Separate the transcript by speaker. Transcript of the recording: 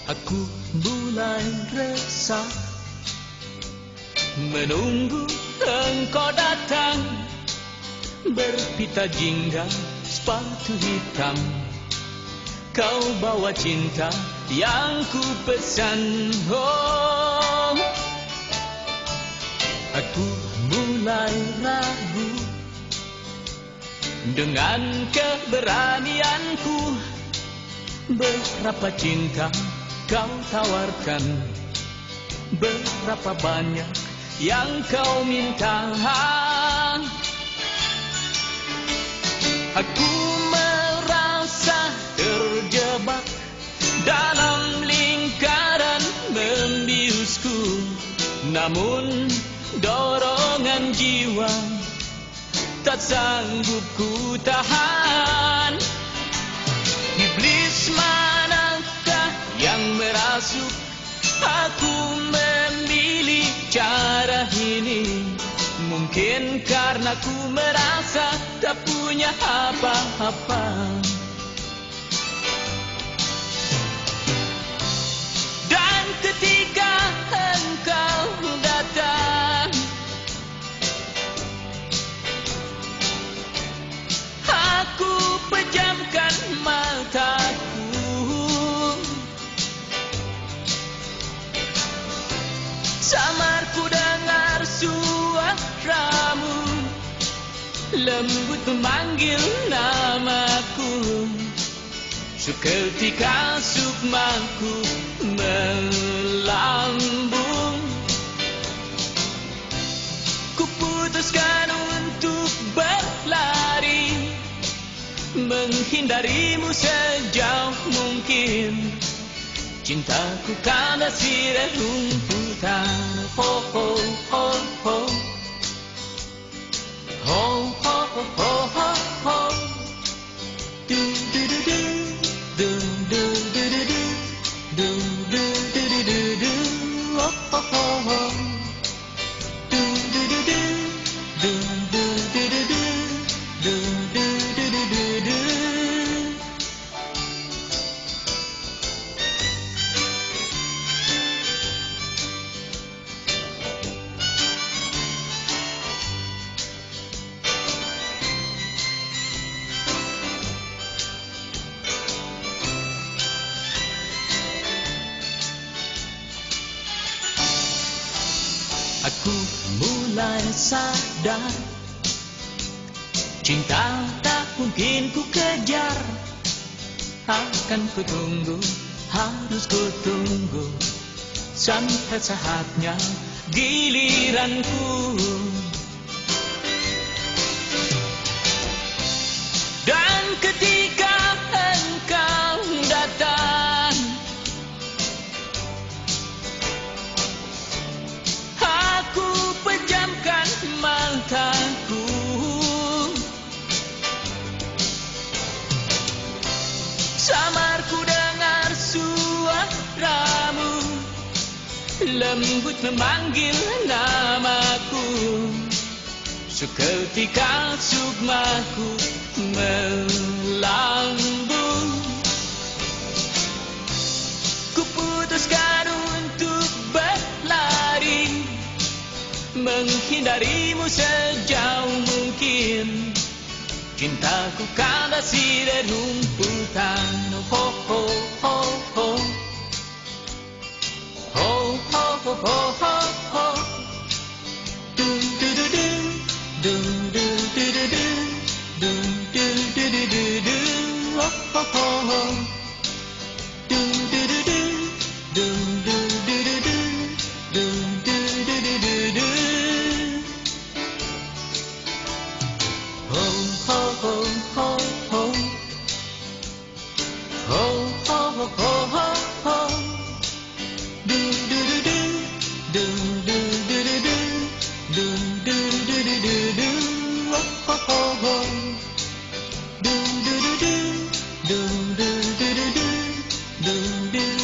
Speaker 1: Aku mulai resah menunggu engkau datang, berpita jingga sepatu hitam. Kau bawa cinta yang ku pesan. Oh, aku mulai ragu dengan keberanianku. Berapa cinta kau tawarkan, berapa banyak yang kau minta. Aku merasa terjebak dalam lingkaran membiusku, namun dorongan jiwa tak sanggup ku tahan. Iblis manakah yang merasuk aku memilih cara ini? Mungkin karena ku merasa tak punya apa-apa. Dan ketika engkau datang, aku pejamkan mataku. Samar ku dengar suaramu, lembut memanggil namaku. Seketika sukmaku melambung. Kuputuskan untuk berlari, menghindarimu sejauh mungkin. Cintaku kandas di rerumputan. Ho ho ho ho, ho ho ho ho ho ho. Do do do do, do do do do do, do do do do do. Ho ho ho ho. Do do do do, do do do do do, do do do do do do. Aku mulai sadar, cinta tak mungkin ku kejar. Akan ku tunggu, harus ku tunggu, sampai saatnya giliranku. Dan ketika engkau datang, aku pejamkan mataku. Samar ku dengar suaramu, lembut memanggil namaku. Seketika sukmaku melambung. Kuputuskan untuk berlari, menghindarimu sejauh mungkin. Cintaku kandas di rerumputan. Ho ho ho ho, ho ho ho ho ho ho. Do do do do, do do do do do, do do do do do do. Ho ho ho ho. Do do do do, do do do do do, do do do do do do. Ho ho ho ho ho, ho ho ho ho ho ho. Do do do do, do do do do do, do do do do do do. Ho ho ho ho. Do do do do, do do do do do, do do.